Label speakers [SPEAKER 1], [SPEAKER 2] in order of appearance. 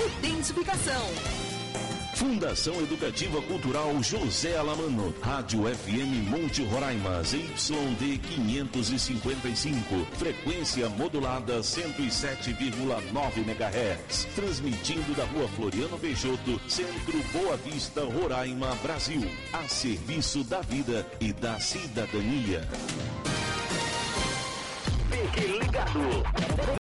[SPEAKER 1] identificação.
[SPEAKER 2] Fundação Educativa Cultural José Alamano, Rádio FM Monte Roraima, ZYD 555, frequência modulada 107,9 MHz, transmitindo da Rua Floriano Peixoto, Centro Boa Vista, Roraima, Brasil, a serviço da vida e da cidadania.
[SPEAKER 3] Fique ligado.